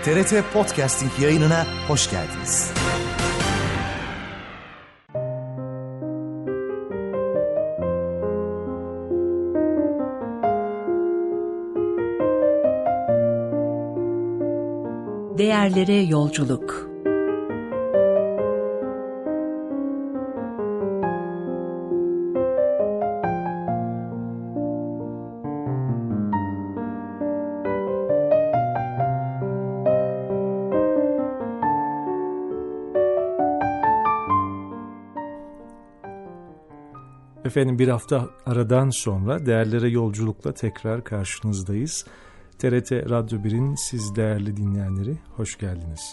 TRT Podcasting yayınına hoş geldiniz. Değerlere yolculuk. Efendim, bir hafta aradan sonra Değerlere Yolculuk'la tekrar karşınızdayız. TRT Radyo 1'in siz değerli dinleyenleri, hoş geldiniz.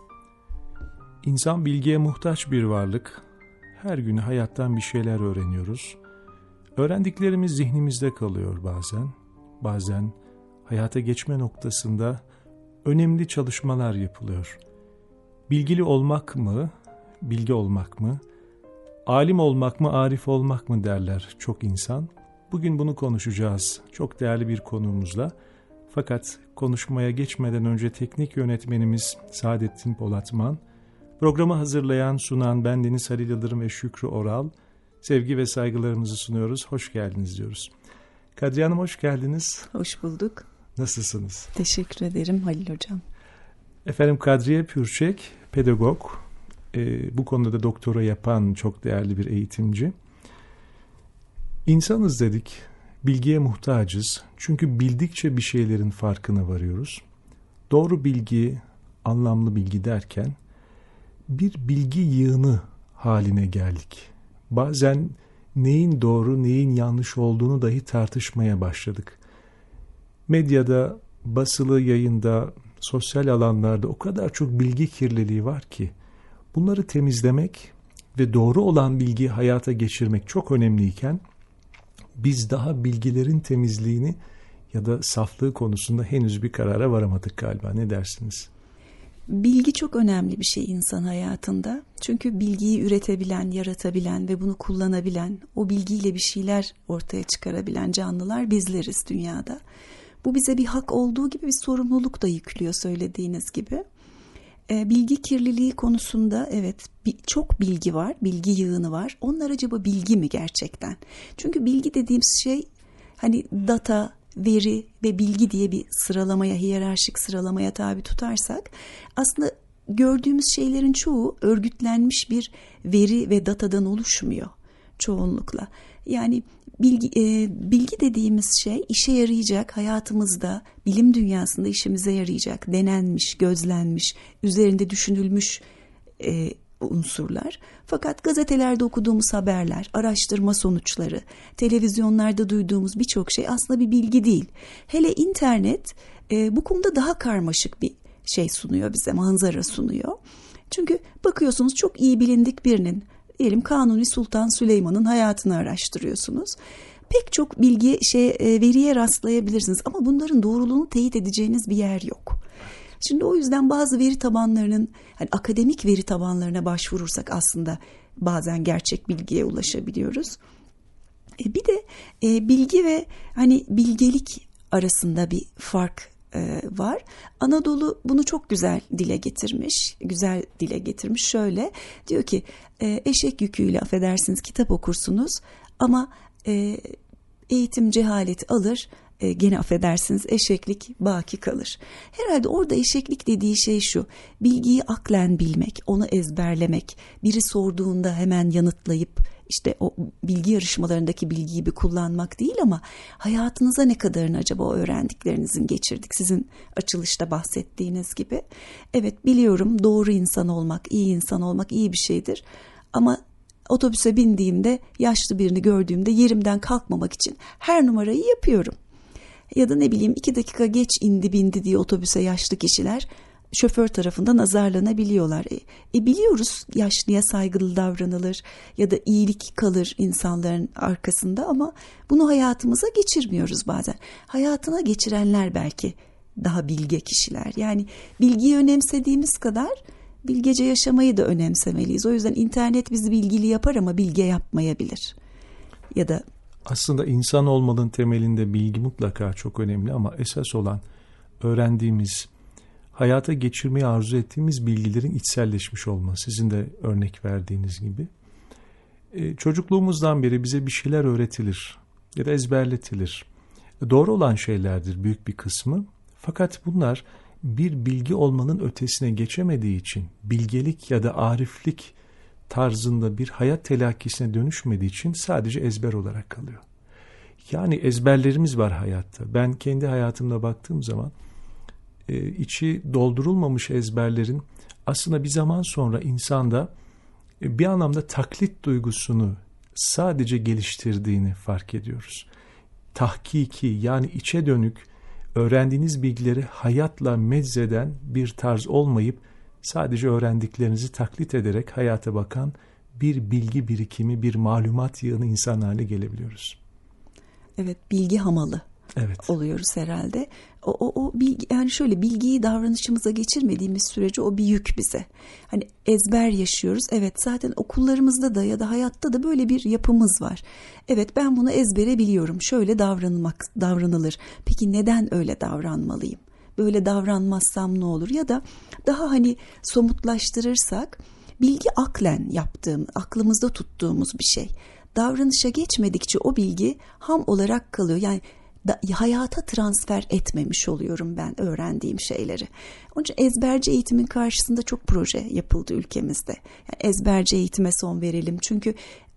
İnsan bilgiye muhtaç bir varlık. Her gün hayattan bir şeyler öğreniyoruz. Öğrendiklerimiz zihnimizde kalıyor bazen. Bazen hayata geçme noktasında önemli çalışmalar yapılıyor. Bilgili olmak mı, bilgi olmak mı? Alim olmak mı, arif olmak mı derler çok insan. Bugün bunu konuşacağız çok değerli bir konuğumuzla. Fakat konuşmaya geçmeden önce teknik yönetmenimiz Saadettin Polatman, programı hazırlayan, sunan ben Deniz Halil Yıldırım ve Şükrü Oral, sevgi ve saygılarımızı sunuyoruz. Hoş geldiniz diyoruz. Kadriye Hanım, hoş geldiniz. Hoş bulduk. Nasılsınız? Teşekkür ederim Halil Hocam. Efendim, Kadriye Pürçek, pedagog. Bu konuda da doktora yapan çok değerli bir eğitimci. İnsanız dedik, bilgiye muhtacız. Çünkü bildikçe bir şeylerin farkına varıyoruz. Doğru bilgi, anlamlı bilgi derken bir bilgi yığını haline geldik. Bazen neyin doğru, neyin yanlış olduğunu dahi tartışmaya başladık. Medyada, basılı yayında, sosyal alanlarda o kadar çok bilgi kirliliği var ki, bunları temizlemek ve doğru olan bilgiyi hayata geçirmek çok önemliyken biz daha bilgilerin temizliğini ya da saflığı konusunda henüz bir karara varamadık galiba. Ne dersiniz? Bilgi çok önemli bir şey insan hayatında. Çünkü bilgiyi üretebilen, yaratabilen ve bunu kullanabilen, o bilgiyle bir şeyler ortaya çıkarabilen canlılar bizleriz dünyada. Bu bize bir hak olduğu gibi bir sorumluluk da yüklüyor söylediğiniz gibi. Bilgi kirliliği konusunda evet çok bilgi var, bilgi yığını var. Onlar acaba bilgi mi gerçekten? Çünkü bilgi dediğimiz şey hani data, veri ve bilgi diye bir sıralamaya, hiyerarşik sıralamaya tabi tutarsak aslında gördüğümüz şeylerin çoğu örgütlenmiş bir veri ve datadan oluşmuyor çoğunlukla. Yani bilgi dediğimiz şey işe yarayacak, hayatımızda, bilim dünyasında işimize yarayacak, denenmiş, gözlenmiş, üzerinde düşünülmüş unsurlar. Fakat gazetelerde okuduğumuz haberler, araştırma sonuçları, televizyonlarda duyduğumuz birçok şey aslında bir bilgi değil. Hele internet bu konuda daha karmaşık bir şey sunuyor bize, manzara sunuyor. Çünkü bakıyorsunuz çok iyi bilindik birinin, diyelim Kanuni Sultan Süleyman'ın hayatını araştırıyorsunuz. Pek çok veriye rastlayabilirsiniz ama bunların doğruluğunu teyit edeceğiniz bir yer yok. Şimdi o yüzden bazı veri tabanlarının, hani akademik veri tabanlarına başvurursak aslında bazen gerçek bilgiye ulaşabiliyoruz. Bir de bilgi ve hani bilgelik arasında bir fark var. Anadolu bunu çok güzel dile getirmiş. Şöyle diyor ki eşek yüküyle affedersiniz kitap okursunuz ama eğitim cehalet alır, gene affedersiniz eşeklik baki kalır. Herhalde orada eşeklik dediği şey şu: bilgiyi aklen bilmek, onu ezberlemek, biri sorduğunda hemen yanıtlayıp işte o bilgi yarışmalarındaki bilgi gibi kullanmak değil ama hayatınıza ne kadarını acaba o öğrendiklerinizin geçirdik, sizin açılışta bahsettiğiniz gibi. Evet, biliyorum, doğru insan olmak, iyi insan olmak iyi bir şeydir ama otobüse bindiğimde, yaşlı birini gördüğümde yerimden kalkmamak için her numarayı yapıyorum. Ya da 2 dakika geç indi bindi diye otobüse yaşlı kişiler şoför tarafından azarlanabiliyorlar. Biliyoruz yaşlıya saygılı davranılır ya da iyilik kalır insanların arkasında ama bunu hayatımıza geçirmiyoruz bazen. Hayatına geçirenler belki daha bilge kişiler. Yani bilgiyi önemsediğimiz kadar bilgece yaşamayı da önemsemeliyiz. O yüzden internet bizi bilgili yapar ama bilge yapmayabilir. Ya da aslında insan olmanın temelinde bilgi mutlaka çok önemli ama esas olan öğrendiğimiz, hayata geçirmeyi arzu ettiğimiz bilgilerin içselleşmiş olması. Sizin de örnek verdiğiniz gibi. Çocukluğumuzdan beri bize bir şeyler öğretilir ya da ezberletilir. Doğru olan şeylerdir büyük bir kısmı. Fakat bunlar bir bilgi olmanın ötesine geçemediği için, bilgelik ya da ariflik tarzında bir hayat telakkisine dönüşmediği için sadece ezber olarak kalıyor. Yani ezberlerimiz var hayatta. Ben kendi hayatımda baktığım zaman içi doldurulmamış ezberlerin aslında bir zaman sonra insanda bir anlamda taklit duygusunu sadece geliştirdiğini fark ediyoruz. Tahkiki, yani içe dönük öğrendiğiniz bilgileri hayatla meczeden bir tarz olmayıp sadece öğrendiklerinizi taklit ederek hayata bakan bir bilgi birikimi, bir malumat yığını insan haline gelebiliyoruz. Evet, bilgi hamalı. Evet. Oluyoruz herhalde. O bilgi, yani şöyle, bilgiyi davranışımıza geçirmediğimiz sürece o bir yük bize. Hani ezber yaşıyoruz. Evet, zaten okullarımızda da ya da hayatta da böyle bir yapımız var. Evet, ben bunu ezbere biliyorum. Şöyle davranılır. Peki neden öyle davranmalıyım? Böyle davranmazsam ne olur? Ya da daha hani somutlaştırırsak, bilgi aklen aklımızda tuttuğumuz bir şey. Davranışa geçmedikçe o bilgi ham olarak kalıyor. Yani hayata transfer etmemiş oluyorum ben öğrendiğim şeyleri. Onun için ezberci eğitimin karşısında çok proje yapıldı ülkemizde. Yani ezberci eğitime son verelim. Çünkü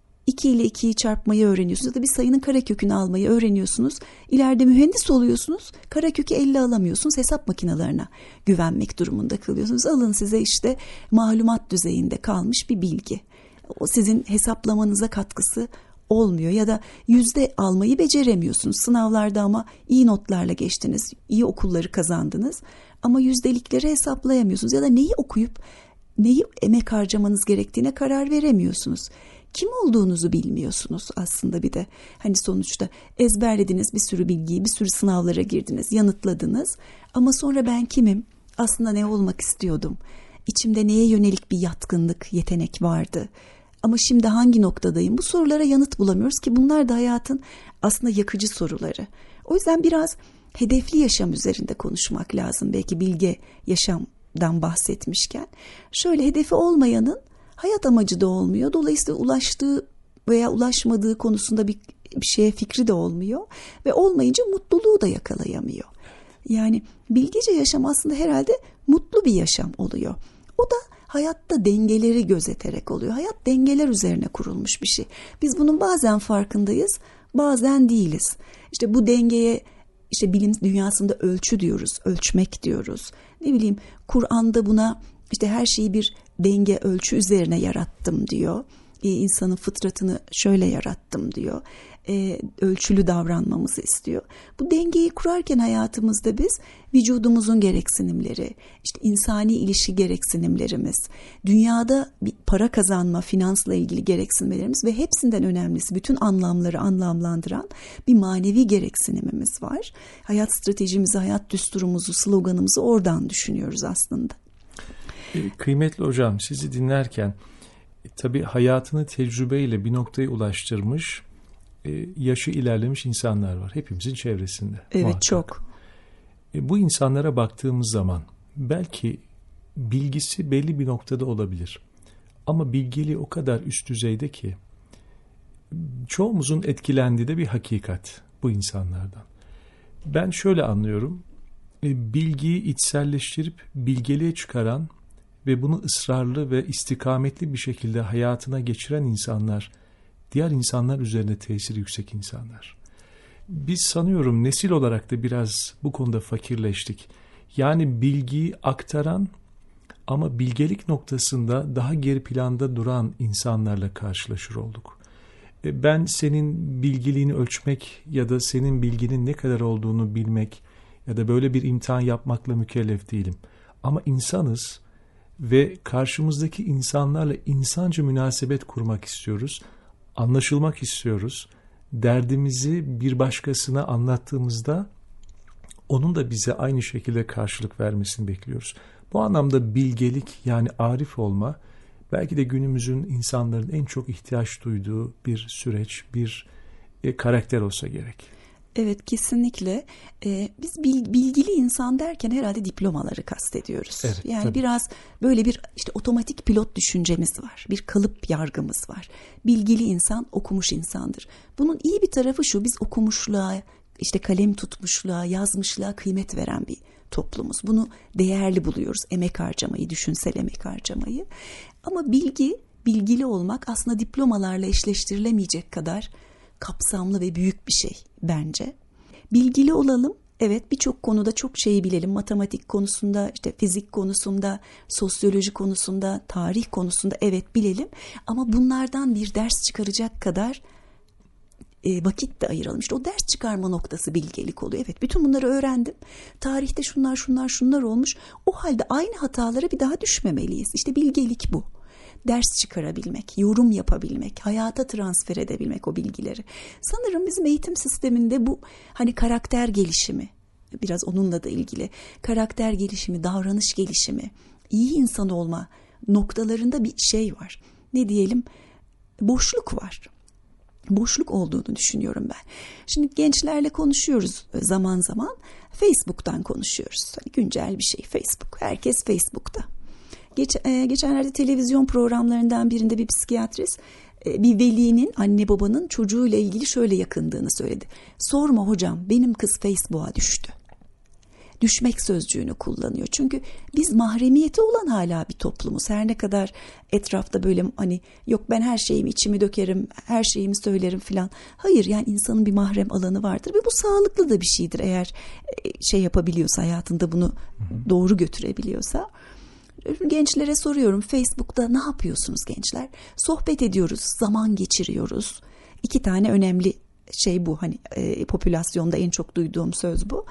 2 ile 2'yi çarpmayı öğreniyorsunuz ya da bir sayının karekökünü almayı öğreniyorsunuz. İleride mühendis oluyorsunuz. Karekökü 50 alamıyorsunuz. Hesap makinelerine güvenmek durumunda kalıyorsunuz. Alın size işte malumat düzeyinde kalmış bir bilgi. O sizin hesaplamanıza katkısı olmuyor ya da yüzde almayı beceremiyorsunuz. Sınavlarda ama iyi notlarla geçtiniz, iyi okulları kazandınız ama yüzdelikleri hesaplayamıyorsunuz ya da neyi okuyup neyi emek harcamanız gerektiğine karar veremiyorsunuz. Kim olduğunuzu bilmiyorsunuz aslında bir de. Hani sonuçta ezberlediniz bir sürü bilgiyi, bir sürü sınavlara girdiniz, yanıtladınız ama sonra ben kimim? Aslında ne olmak istiyordum? İçimde neye yönelik bir yatkınlık, yetenek vardı? Ama şimdi hangi noktadayım? Bu sorulara yanıt bulamıyoruz ki bunlar da hayatın aslında yakıcı soruları. O yüzden biraz hedefli yaşam üzerinde konuşmak lazım. Belki bilge yaşamdan bahsetmişken. Şöyle, hedefi olmayanın hayat amacı da olmuyor. Dolayısıyla ulaştığı veya ulaşmadığı konusunda bir şeye fikri de olmuyor. Ve olmayınca mutluluğu da yakalayamıyor. Yani bilgece yaşam aslında herhalde mutlu bir yaşam oluyor. O da hayatta dengeleri gözeterek oluyor. Hayat dengeler üzerine kurulmuş bir şey. Biz bunun bazen farkındayız, bazen değiliz. İşte bu dengeye işte bilim dünyasında ölçü diyoruz, ölçmek diyoruz. Ne bileyim, Kur'an'da buna işte her şeyi bir denge, ölçü üzerine yarattım diyor. İnsanın fıtratını şöyle yarattım diyor. Ölçülü davranmamızı istiyor. Bu dengeyi kurarken hayatımızda biz vücudumuzun gereksinimleri, işte insani ilişki gereksinimlerimiz, dünyada bir para kazanma, finansla ilgili gereksinimlerimiz ve hepsinden önemlisi bütün anlamları anlamlandıran bir manevi gereksinimimiz var. Hayat stratejimizi, hayat düsturumuzu, sloganımızı oradan düşünüyoruz aslında. Kıymetli hocam, sizi dinlerken tabii hayatını tecrübeyle bir noktaya ulaştırmış, yaşı ilerlemiş insanlar var hepimizin çevresinde. Evet, muhakkak. çok. Bu insanlara baktığımız zaman belki bilgisi belli bir noktada olabilir. Ama bilgiliği o kadar üst düzeyde ki çoğumuzun etkilendiği de bir hakikat bu insanlardan. Ben şöyle anlıyorum. Bilgiyi içselleştirip bilgeliğe çıkaran ve bunu ısrarlı ve istikametli bir şekilde hayatına geçiren insanlar, diğer insanlar üzerinde tesiri yüksek insanlar. Biz sanıyorum nesil olarak da biraz bu konuda fakirleştik. Yani bilgiyi aktaran ama bilgelik noktasında daha geri planda duran insanlarla karşılaşır olduk. Ben senin bilgiliğini ölçmek ya da senin bilginin ne kadar olduğunu bilmek ya da böyle bir imtihan yapmakla mükellef değilim. Ama insanız ve karşımızdaki insanlarla insanca münasebet kurmak istiyoruz. Anlaşılmak istiyoruz. Derdimizi bir başkasına anlattığımızda onun da bize aynı şekilde karşılık vermesini bekliyoruz. Bu anlamda bilgelik, yani arif olma belki de günümüzün insanların en çok ihtiyaç duyduğu bir süreç, bir karakter olsa gerek. Evet, kesinlikle. Biz bilgili insan derken herhalde diplomaları kastediyoruz. Evet, yani tabii. biraz böyle bir işte otomatik pilot düşüncemiz var. Bir kalıp yargımız var. Bilgili insan okumuş insandır. Bunun iyi bir tarafı şu: biz okumuşluğa, işte kalem tutmuşluğa, yazmışlığa kıymet veren bir toplumuz. Bunu değerli buluyoruz. Emek harcamayı, düşünsel emek harcamayı. Ama bilgili olmak aslında diplomalarla eşleştirilemeyecek kadar kapsamlı ve büyük bir şey bence. Bilgili olalım. Evet, birçok konuda çok şeyi bilelim. Matematik konusunda, işte fizik konusunda, sosyoloji konusunda, tarih konusunda evet bilelim. Ama bunlardan bir ders çıkaracak kadar vakit de ayıralım. İşte o ders çıkarma noktası bilgelik oluyor. Evet, bütün bunları öğrendim. Tarihte şunlar olmuş. O halde aynı hatalara bir daha düşmemeliyiz. İşte bilgelik bu. Ders çıkarabilmek, yorum yapabilmek, hayata transfer edebilmek o bilgileri. Sanırım bizim eğitim sisteminde bu hani karakter gelişimi, biraz onunla da ilgili, karakter gelişimi, davranış gelişimi, iyi insan olma noktalarında bir şey var. Ne diyelim? Boşluk var. Boşluk olduğunu düşünüyorum ben. Şimdi gençlerle konuşuyoruz zaman zaman. Facebook'tan konuşuyoruz. Hani güncel bir şey Facebook. Herkes Facebook'ta. Geçenlerde televizyon programlarından birinde bir psikiyatrist bir velinin, anne babanın çocuğuyla ilgili şöyle yakındığını söyledi. Sorma hocam, benim kız Facebook'a düştü. Düşmek sözcüğünü kullanıyor. Çünkü biz mahremiyeti olan hala bir toplumuz. Her ne kadar etrafta böyle hani yok ben her şeyimi içimi dökerim, her şeyimi söylerim filan. Hayır, yani insanın bir mahrem alanı vardır ve bu sağlıklı da bir şeydir eğer şey yapabiliyorsa, hayatında bunu doğru götürebiliyorsa. Gençlere soruyorum, Facebook'ta ne yapıyorsunuz gençler? Sohbet ediyoruz, zaman geçiriyoruz. 2 tane önemli şey bu, hani popülasyonda en çok duyduğum söz bu.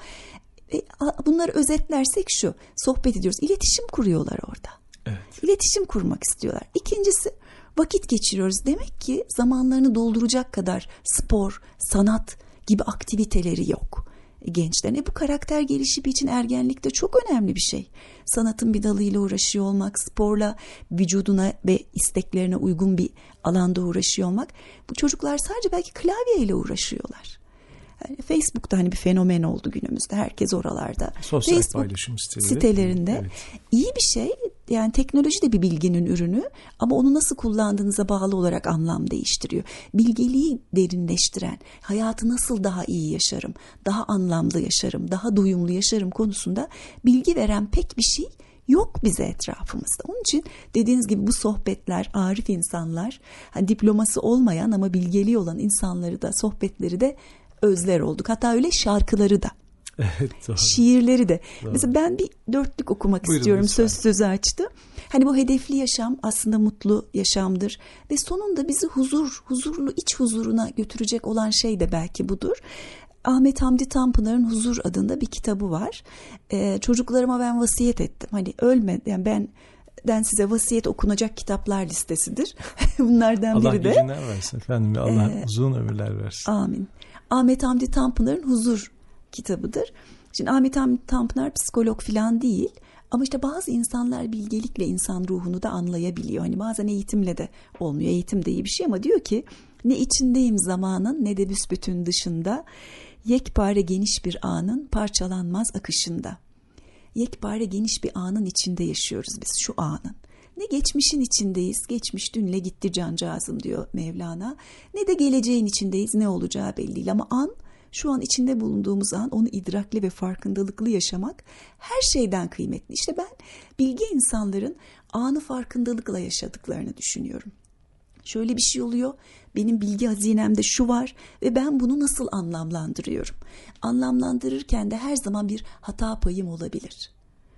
Bunları özetlersek şu: sohbet ediyoruz, iletişim kuruyorlar orada. Evet. İletişim kurmak istiyorlar. İkincisi, vakit geçiriyoruz. Demek ki zamanlarını dolduracak kadar spor, sanat gibi aktiviteleri yok gençlerin. Bu karakter gelişimi için ergenlikte çok önemli bir şey. Sanatın bir dalıyla uğraşıyor olmak, sporla vücuduna ve isteklerine uygun bir alanda uğraşıyor olmak. Bu çocuklar sadece belki klavyeyle uğraşıyorlar. Yani Facebook'ta hani bir fenomen oldu günümüzde. Herkes oralarda. Sosyal Facebook paylaşım sitelerinde. Evet. İyi bir şey. Yani teknoloji de bir bilginin ürünü ama onu nasıl kullandığınıza bağlı olarak anlam değiştiriyor. Bilgeliği derinleştiren, hayatı nasıl daha iyi yaşarım, daha anlamlı yaşarım, daha duyumlu yaşarım konusunda bilgi veren pek bir şey yok bize etrafımızda. Onun için dediğiniz gibi bu sohbetler, arif insanlar, hani diploması olmayan ama bilgeliği olan insanları da, sohbetleri de özler olduk. Hatta öyle şarkıları da. Evet, doğru. Şiirleri de. Doğru. Mesela ben bir 4'lük okumak Buyurun, istiyorum. lütfen. Sözü açtı. Hani bu hedefli yaşam aslında mutlu yaşamdır. Ve sonunda bizi huzurlu iç huzuruna götürecek olan şey de belki budur. Ahmet Hamdi Tanpınar'ın Huzur adında bir kitabı var. Çocuklarıma ben vasiyet ettim. Hani ölme, yani benden size vasiyet okunacak kitaplar listesidir. Bunlardan Allah biri de. Allah gücünden versin efendim. Allah uzun ömürler versin. Amin. Ahmet Hamdi Tanpınar'ın Huzur kitabıdır. Şimdi Ahmet Hamdi Tanpınar psikolog falan değil. Ama işte bazı insanlar bilgelikle insan ruhunu da anlayabiliyor. Hani bazen eğitimle de olmuyor. Eğitim de iyi bir şey ama diyor ki ne içindeyim zamanın ne de büsbütün dışında. Yekpare geniş bir anın parçalanmaz akışında. Yekpare geniş bir anın içinde yaşıyoruz biz, şu anın. Ne geçmişin içindeyiz, geçmiş dünle gitti cancağızım diyor Mevlana. Ne de geleceğin içindeyiz, ne olacağı belli değil. Ama an, şu an içinde bulunduğumuz an, onu idrakli ve farkındalıklı yaşamak her şeyden kıymetli. İşte ben bilgi insanların anı farkındalıkla yaşadıklarını düşünüyorum. Şöyle bir şey oluyor, benim bilgi hazinemde şu var ve ben bunu nasıl anlamlandırıyorum? Anlamlandırırken de her zaman bir hata payım olabilir.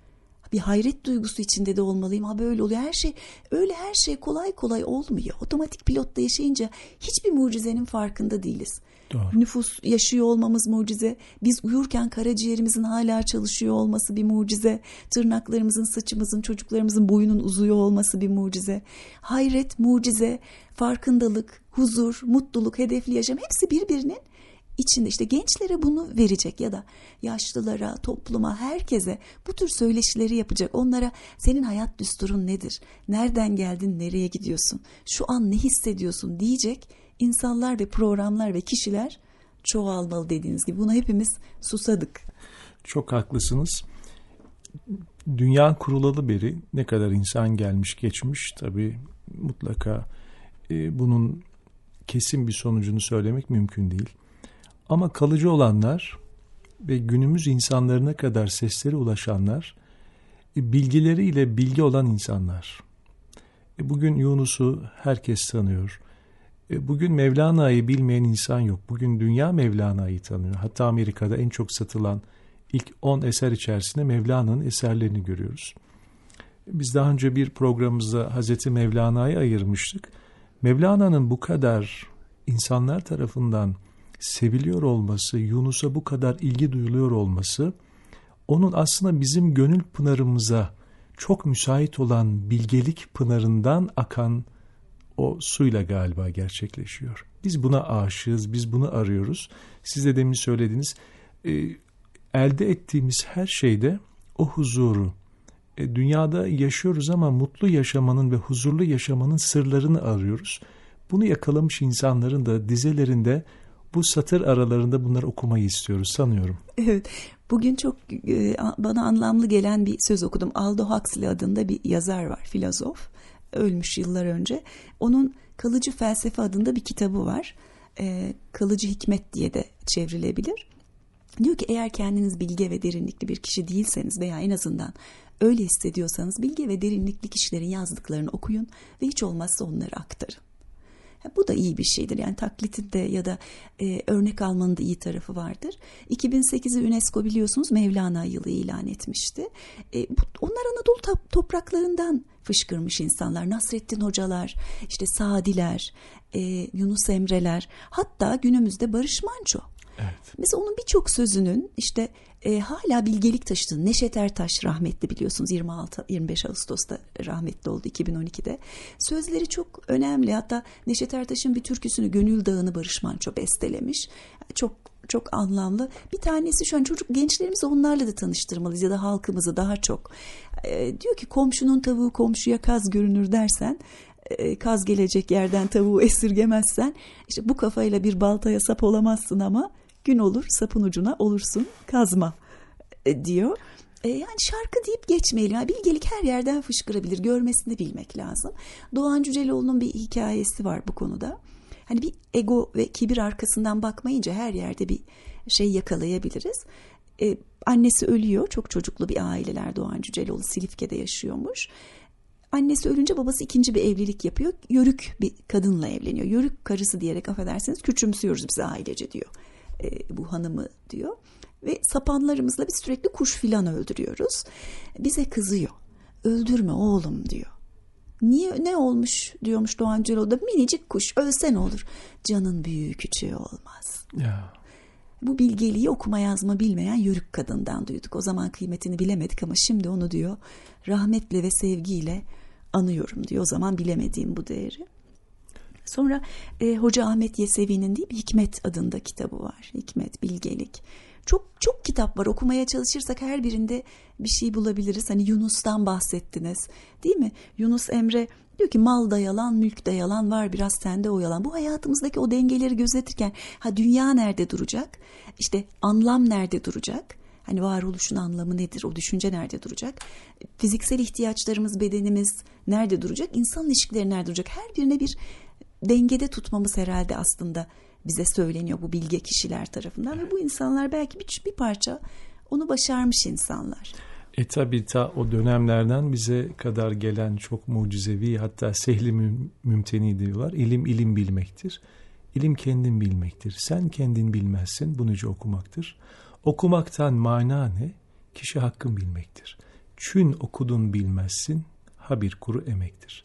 Bir hayret duygusu içinde de olmalıyım. Ha böyle oluyor. Her şey kolay kolay olmuyor. Otomatik pilotta yaşayınca hiçbir mucizenin farkında değiliz. Doğru. Nüfus yaşıyor olmamız mucize. Biz uyurken karaciğerimizin hala çalışıyor olması bir mucize. Tırnaklarımızın, saçımızın, çocuklarımızın boyunun uzuyor olması bir mucize. Hayret, mucize, farkındalık, huzur, mutluluk, hedefli yaşam hepsi birbirinin içinde. İşte gençlere bunu verecek ya da yaşlılara, topluma, herkese bu tür söyleşileri yapacak. Onlara senin hayat düsturun nedir? Nereden geldin, nereye gidiyorsun? Şu an ne hissediyorsun diyecek insanlar ve programlar ve kişiler çoğalmalı dediğiniz gibi. Buna hepimiz susadık. Çok haklısınız. Dünya kurulalı beri ne kadar insan gelmiş geçmiş, tabii mutlaka bunun kesin bir sonucunu söylemek mümkün değil. Ama kalıcı olanlar ve günümüz insanlarına kadar sesleri ulaşanlar, bilgileriyle bilgi olan insanlar. Bugün Yunus'u herkes tanıyor. Bugün Mevlana'yı bilmeyen insan yok. Bugün dünya Mevlana'yı tanıyor. Hatta Amerika'da en çok satılan ilk 10 eser içerisinde Mevlana'nın eserlerini görüyoruz. Biz daha önce bir programımızda Hazreti Mevlana'yı ayırmıştık. Mevlana'nın bu kadar insanlar tarafından seviliyor olması, Yunus'a bu kadar ilgi duyuluyor olması, onun aslında bizim gönül pınarımıza çok müsait olan bilgelik pınarından akan o suyla galiba gerçekleşiyor. Biz buna aşığız, biz bunu arıyoruz. Siz de demin söylediğiniz, elde ettiğimiz her şeyde o huzuru, dünyada yaşıyoruz ama mutlu yaşamanın ve huzurlu yaşamanın sırlarını arıyoruz. Bunu yakalamış insanların da dizelerinde, bu satır aralarında bunları okumayı istiyoruz sanıyorum. Evet, bugün çok bana anlamlı gelen bir söz okudum. Aldous Huxley adında bir yazar var, filozof. Ölmüş yıllar önce. Onun Kalıcı Felsefe adında bir kitabı var. Kalıcı Hikmet diye de çevrilebilir. Diyor ki eğer kendiniz bilge ve derinlikli bir kişi değilseniz veya en azından öyle hissediyorsanız bilge ve derinlikli kişilerin yazdıklarını okuyun ve hiç olmazsa onları aktarın. Bu da iyi bir şeydir. Yani taklitinde ya da örnek almanın da iyi tarafı vardır. 2008'i UNESCO biliyorsunuz Mevlana yılı ilan etmişti. Onlar Anadolu topraklarından fışkırmış insanlar. Nasrettin Hocalar, işte Sadiler, Yunus Emreler, hatta günümüzde Barış Manço. Evet. Mesela onun birçok sözünün işte hala bilgelik taşıdığını, Neşet Ertaş rahmetli biliyorsunuz 25 Ağustos'ta rahmetli oldu 2012'de. Sözleri çok önemli. Hatta Neşet Ertaş'ın bir türküsünü Gönül Dağı'nı Barış Manço bestelemiş. Çok çok anlamlı. Bir tanesi şu an gençlerimizi onlarla da tanıştırmalıyız ya da halkımızı daha çok. Diyor ki komşunun tavuğu komşuya kaz görünür dersen, kaz gelecek yerden tavuğu esirgemezsen, işte bu kafayla bir baltaya sap olamazsın ama gün olur sapın ucuna olursun kazma diyor. Yani şarkı deyip geçmeyelim. Yani bilgelik her yerden fışkırabilir. Görmesini bilmek lazım. Doğan Cüceloğlu'nun bir hikayesi var bu konuda. Hani bir ego ve kibir arkasından bakmayınca her yerde bir şey yakalayabiliriz. Annesi ölüyor. Çok çocuklu bir aileler. Doğan Cüceloğlu Silifke'de yaşıyormuş. Annesi ölünce babası ikinci bir evlilik yapıyor. Yörük bir kadınla evleniyor. Yörük karısı diyerek affedersiniz küçümsüyoruz biz ailece diyor. Bu hanımı diyor. Ve sapanlarımızla biz sürekli kuş filan öldürüyoruz. Bize kızıyor. Öldürme oğlum diyor. Niye, ne olmuş diyormuş Doğan Cüceloğlu da, minicik kuş ölse ne olur? Canın büyüğü küçüğü olmaz. Ya. Bu bilgeliği okuma yazma bilmeyen yörük kadından duyduk. O zaman kıymetini bilemedik ama şimdi onu diyor rahmetle ve sevgiyle anıyorum diyor. O zaman bilemediğim bu değeri. Sonra Hoca Ahmet Yesevi'nin değil, Hikmet adında kitabı var. Hikmet, bilgelik. Çok çok kitap var. Okumaya çalışırsak her birinde bir şey bulabiliriz. Hani Yunus'tan bahsettiniz, değil mi? Yunus Emre diyor ki mal da yalan, mülk de yalan, var biraz sende o yalan. Bu hayatımızdaki o dengeleri gözetirken dünya nerede duracak? İşte anlam nerede duracak? Hani varoluşun anlamı nedir? O düşünce nerede duracak? Fiziksel ihtiyaçlarımız, bedenimiz nerede duracak? İnsan ilişkileri nerede duracak? Her birine bir dengede tutmamız herhalde aslında bize söyleniyor bu bilge kişiler tarafından. Ve bu insanlar belki bir parça onu başarmış insanlar. Tabii o dönemlerden bize kadar gelen çok mucizevi, hatta sehli mümteni diyorlar. İlim bilmektir. İlim kendin bilmektir. Sen kendin bilmezsin, bu nice okumaktır. Okumaktan mana ne? Kişi hakkın bilmektir. Çün okudun bilmezsin, ha bir kuru emektir.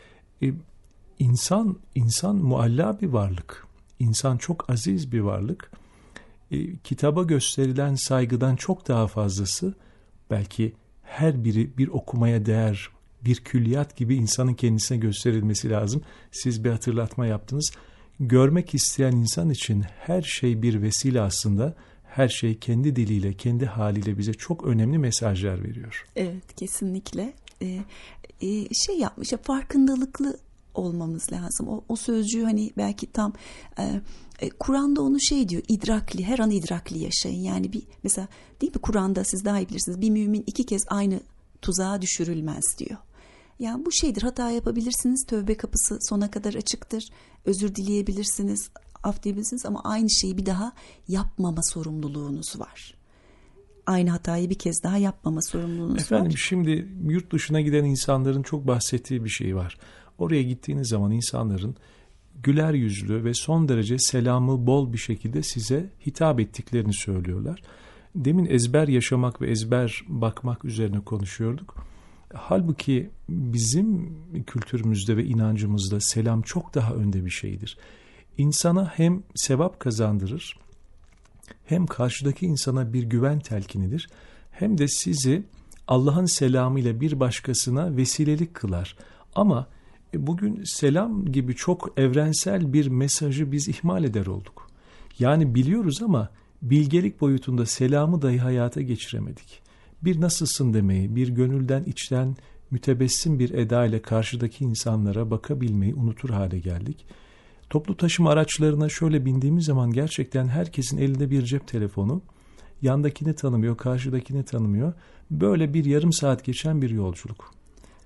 İnsan mualla bir varlık. İnsan çok aziz bir varlık. Kitaba gösterilen saygıdan çok daha fazlası, belki her biri bir okumaya değer, bir külliyat gibi insanın kendisine gösterilmesi lazım. Siz bir hatırlatma yaptınız. Görmek isteyen insan için her şey bir vesile aslında. Her şey kendi diliyle, kendi haliyle bize çok önemli mesajlar veriyor. Evet, kesinlikle. Yapmış, farkındalıklı olmamız lazım. O sözcüğü hani belki tam Kur'an'da onu şey diyor, idrakli, her an idrakli yaşayın. Yani bir mesela değil mi, Kur'an'da siz daha iyi bilirsiniz, bir mümin 2 kez aynı tuzağa düşürülmez diyor. Yani bu şeydir, hata yapabilirsiniz, tövbe kapısı sona kadar açıktır, özür dileyebilirsiniz, af dileyebilirsiniz ama aynı şeyi bir daha yapmama sorumluluğunuz var. Aynı hatayı bir kez daha yapmama sorumluluğunuz var. Efendim şimdi yurt dışına giden insanların çok bahsettiği bir şey var. Oraya gittiğiniz zaman insanların güler yüzlü ve son derece selamı bol bir şekilde size hitap ettiklerini söylüyorlar. Demin ezber yaşamak ve ezber bakmak üzerine konuşuyorduk. Halbuki bizim kültürümüzde ve inancımızda selam çok daha önde bir şeydir. İnsana hem sevap kazandırır, hem karşıdaki insana bir güven telkinidir, hem de sizi Allah'ın selamıyla bir başkasına vesilelik kılar. Ama bugün selam gibi çok evrensel bir mesajı biz ihmal eder olduk. Yani biliyoruz ama bilgelik boyutunda selamı dahi hayata geçiremedik. Bir nasılsın demeyi, bir gönülden içten mütebessim bir eda ile karşıdaki insanlara bakabilmeyi unutur hale geldik. Toplu taşıma araçlarına şöyle bindiğimiz zaman gerçekten herkesin elinde bir cep telefonu, yandakini tanımıyor, karşıdakini tanımıyor. Böyle bir yarım saat geçen bir yolculuk.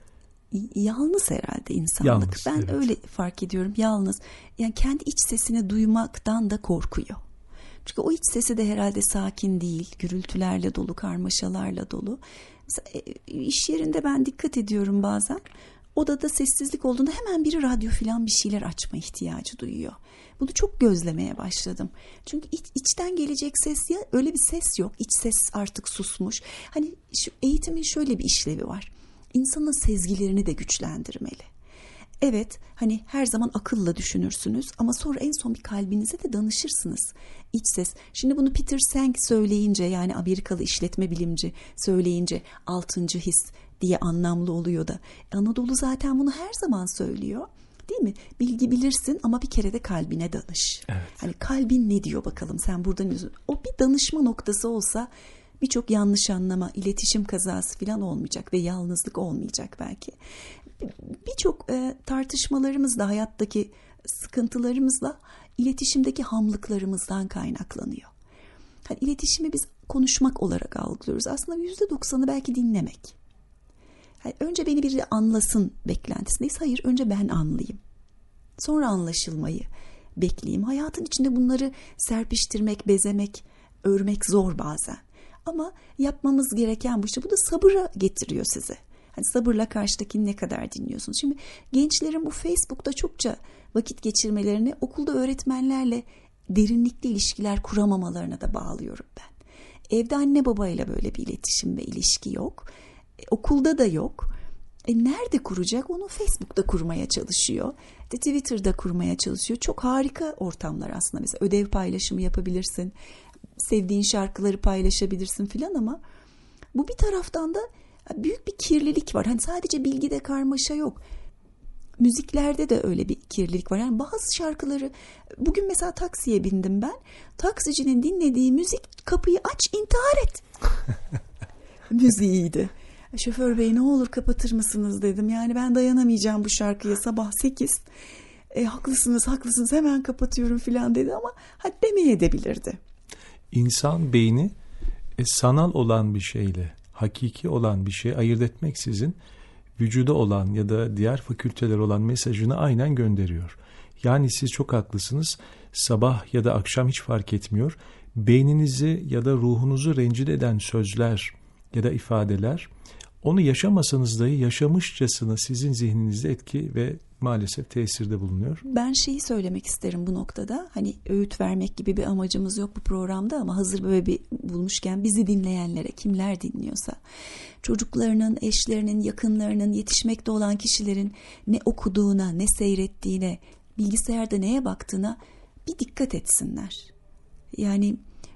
Yalnız herhalde insanlık. Yalnız, ben evet. Öyle fark ediyorum, yalnız. Yani kendi iç sesini duymaktan da korkuyor. Çünkü o iç sesi de herhalde sakin değil, gürültülerle dolu, karmaşalarla dolu. Mesela iş yerinde ben dikkat ediyorum bazen. Odada sessizlik olduğunda hemen biri radyo falan bir şeyler açma ihtiyacı duyuyor. Bunu çok gözlemeye başladım. Çünkü içten gelecek ses, ya öyle bir ses yok. İç ses artık susmuş. Hani şu eğitimin şöyle bir işlevi var. İnsanın sezgilerini de güçlendirmeli. Evet, hani her zaman akılla düşünürsünüz ama sonra en son bir kalbinize de danışırsınız. İç ses. Şimdi bunu Peter Senge söyleyince, yani Amerikalı işletme bilimci söyleyince 6. his diye anlamlı oluyor da. Anadolu zaten bunu her zaman söylüyor. Değil mi? Bilgi bilirsin ama bir kere de kalbine danış. Evet. Hani kalbin ne diyor bakalım, sen buradan o bir danışma noktası olsa birçok yanlış anlama, iletişim kazası falan olmayacak ve yalnızlık olmayacak belki. Birçok tartışmalarımız da hayattaki sıkıntılarımızla iletişimdeki hamlıklarımızdan kaynaklanıyor. Hani iletişimi biz konuşmak olarak algılıyoruz. Aslında %90'ı belki dinlemek. Yani önce beni biri anlasın beklentisindeyiz. Hayır, önce ben anlayayım. Sonra anlaşılmayı bekleyeyim. Hayatın içinde bunları serpiştirmek, bezemek, örmek zor bazen. Ama yapmamız gereken bu işte. Bu da sabıra getiriyor sizi. Hani sabırla karşıdakini ne kadar dinliyorsunuz? Şimdi gençlerin bu Facebook'ta çokça vakit geçirmelerini okulda öğretmenlerle derinlikli ilişkiler kuramamalarına da bağlıyorum ben. Evde anne babayla böyle bir iletişim ve ilişki yok. Okulda da yok. Nerede kuracak? Onu Facebook'ta kurmaya çalışıyor. Twitter'da kurmaya çalışıyor. Çok harika ortamlar aslında. Mesela ödev paylaşımı yapabilirsin. Sevdiğin şarkıları paylaşabilirsin filan ama bu bir taraftan da büyük bir kirlilik var. Hani sadece bilgide karmaşa yok. Müziklerde de öyle bir kirlilik var. Yani bazı şarkıları, bugün mesela taksiye bindim ben. Taksicinin dinlediği müzik, kapıyı aç intihar et müziğiydi. Şoför bey ne olur kapatır mısınız dedim. Yani ben dayanamayacağım bu şarkıya, sabah 8. Haklısınız hemen kapatıyorum filan dedi ama demeyebilirdi. İnsan beyni sanal olan bir şeyle hakiki olan bir şey ayırt etmeksizin vücuda olan ya da diğer fakülteler olan mesajını aynen gönderiyor. Yani siz çok haklısınız. Sabah ya da akşam hiç fark etmiyor. Beyninizi ya da ruhunuzu rencide eden sözler ya da ifadeler, onu yaşamasanız dahi yaşamışçasına sizin zihninizde etki ve maalesef tesirde bulunuyor. Ben şeyi söylemek isterim bu noktada. Hani öğüt vermek gibi bir amacımız yok bu programda ama hazır böyle bir bulmuşken bizi dinleyenlere, kimler dinliyorsa, çocuklarının, eşlerinin, yakınlarının, yetişmekte olan kişilerin ne okuduğuna, ne seyrettiğine, bilgisayarda neye baktığına bir dikkat etsinler. Yani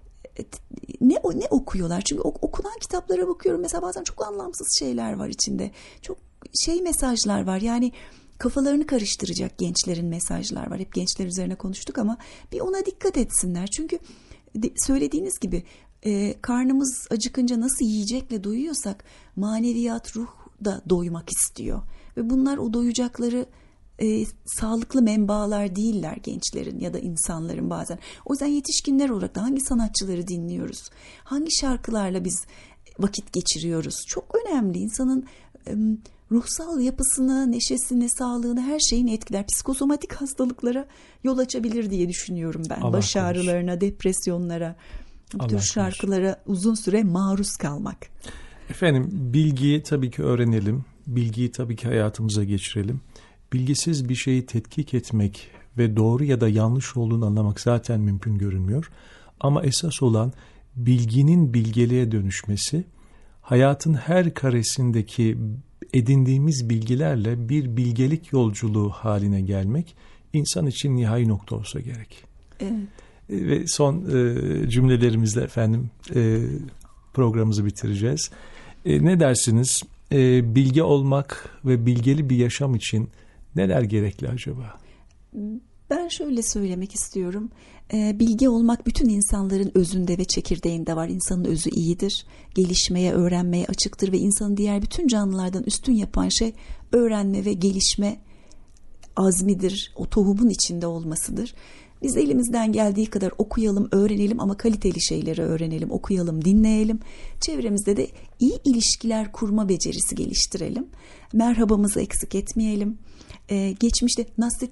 ne okuyorlar? Çünkü okunan kitaplara bakıyorum. Mesela bazen çok anlamsız şeyler var içinde. Çok mesajlar var. Yani kafalarını karıştıracak gençlerin mesajlar var. Hep gençler üzerine konuştuk ama bir ona dikkat etsinler. Çünkü söylediğiniz gibi karnımız acıkınca nasıl yiyecekle doyuyorsak maneviyat, ruh da doymak istiyor. Ve bunlar o doyacakları sağlıklı menbaalar değiller gençlerin ya da insanların bazen. O yüzden yetişkinler olarak da hangi sanatçıları dinliyoruz? Hangi şarkılarla biz vakit geçiriyoruz? Çok önemli. İnsanın ruhsal yapısını, neşesini, sağlığını, her şeyini etkiler. Psikosomatik hastalıklara yol açabilir diye düşünüyorum ben. Allah Baş korusun. ağrılarına, depresyonlara, bu Allah tür korusun. şarkılara uzun süre maruz kalmak. Efendim, bilgiyi tabii ki öğrenelim. Bilgiyi tabii ki hayatımıza geçirelim. Bilgisiz bir şeyi tetkik etmek ve doğru ya da yanlış olduğunu anlamak zaten mümkün görünmüyor. Ama esas olan bilginin bilgeliğe dönüşmesi, hayatın her karesindeki edindiğimiz bilgilerle bir bilgelik yolculuğu haline gelmek insan için nihai nokta olsa gerek. Evet. Ve son cümlelerimizle efendim programımızı bitireceğiz. Ne dersiniz? Bilge olmak ve bilgeli bir yaşam için neler gerekli acaba? Ben şöyle söylemek istiyorum. Bilge olmak bütün insanların özünde ve çekirdeğinde var. İnsanın özü iyidir. Gelişmeye, öğrenmeye açıktır ve insanı diğer bütün canlılardan üstün yapan şey öğrenme ve gelişme azmidir. O tohumun içinde olmasıdır. Biz elimizden geldiği kadar okuyalım, öğrenelim ama kaliteli şeyleri öğrenelim, okuyalım, dinleyelim. Çevremizde de iyi ilişkiler kurma becerisi geliştirelim. Merhabamızı eksik etmeyelim. Geçmişte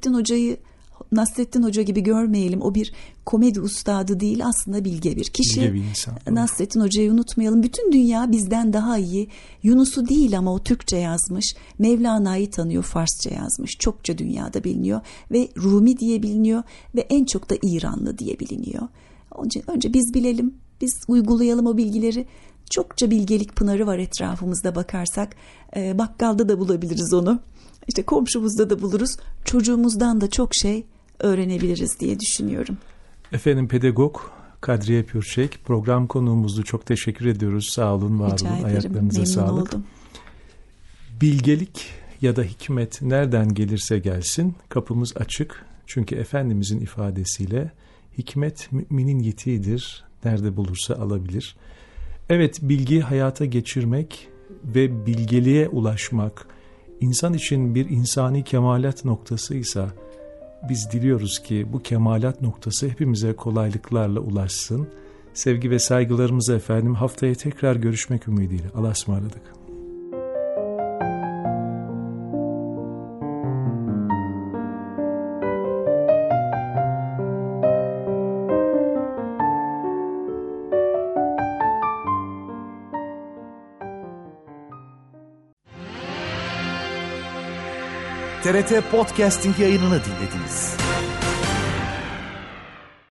Nasrettin Hoca gibi görmeyelim. O bir komedi ustadı değil, aslında bilge bir kişi. Bilge bir insan. Nasrettin Hoca'yı unutmayalım. Bütün dünya bizden daha iyi. Yunus'u değil ama o Türkçe yazmış. Mevlana'yı tanıyor, Farsça yazmış. Çokça dünyada biliniyor ve Rumi diye biliniyor ve en çok da İranlı diye biliniyor. Önce biz bilelim, biz uygulayalım o bilgileri. Çokça bilgelik pınarı var etrafımızda bakarsak. Bakkalda da bulabiliriz onu. İşte komşumuzda da buluruz. Çocuğumuzdan da çok şey öğrenebiliriz diye düşünüyorum. Efendim, pedagog Kadriye Pürçek program konuğumuzdu. Çok teşekkür ediyoruz. Sağ olun, var olun. Ayaklarınıza sağlık. Oldum. Bilgelik ya da hikmet nereden gelirse gelsin kapımız açık. Çünkü Efendimizin ifadesiyle hikmet müminin yetiğidir. Nerede bulursa alabilir. Evet, bilgiyi hayata geçirmek ve bilgeliğe ulaşmak İnsan için bir insani kemalat noktasıysa biz diliyoruz ki bu kemalat noktası hepimize kolaylıklarla ulaşsın. Sevgi ve saygılarımızla efendim, haftaya tekrar görüşmek ümidiyle. Allah'a ısmarladık. TRT Podcasting yayınını dinlediniz.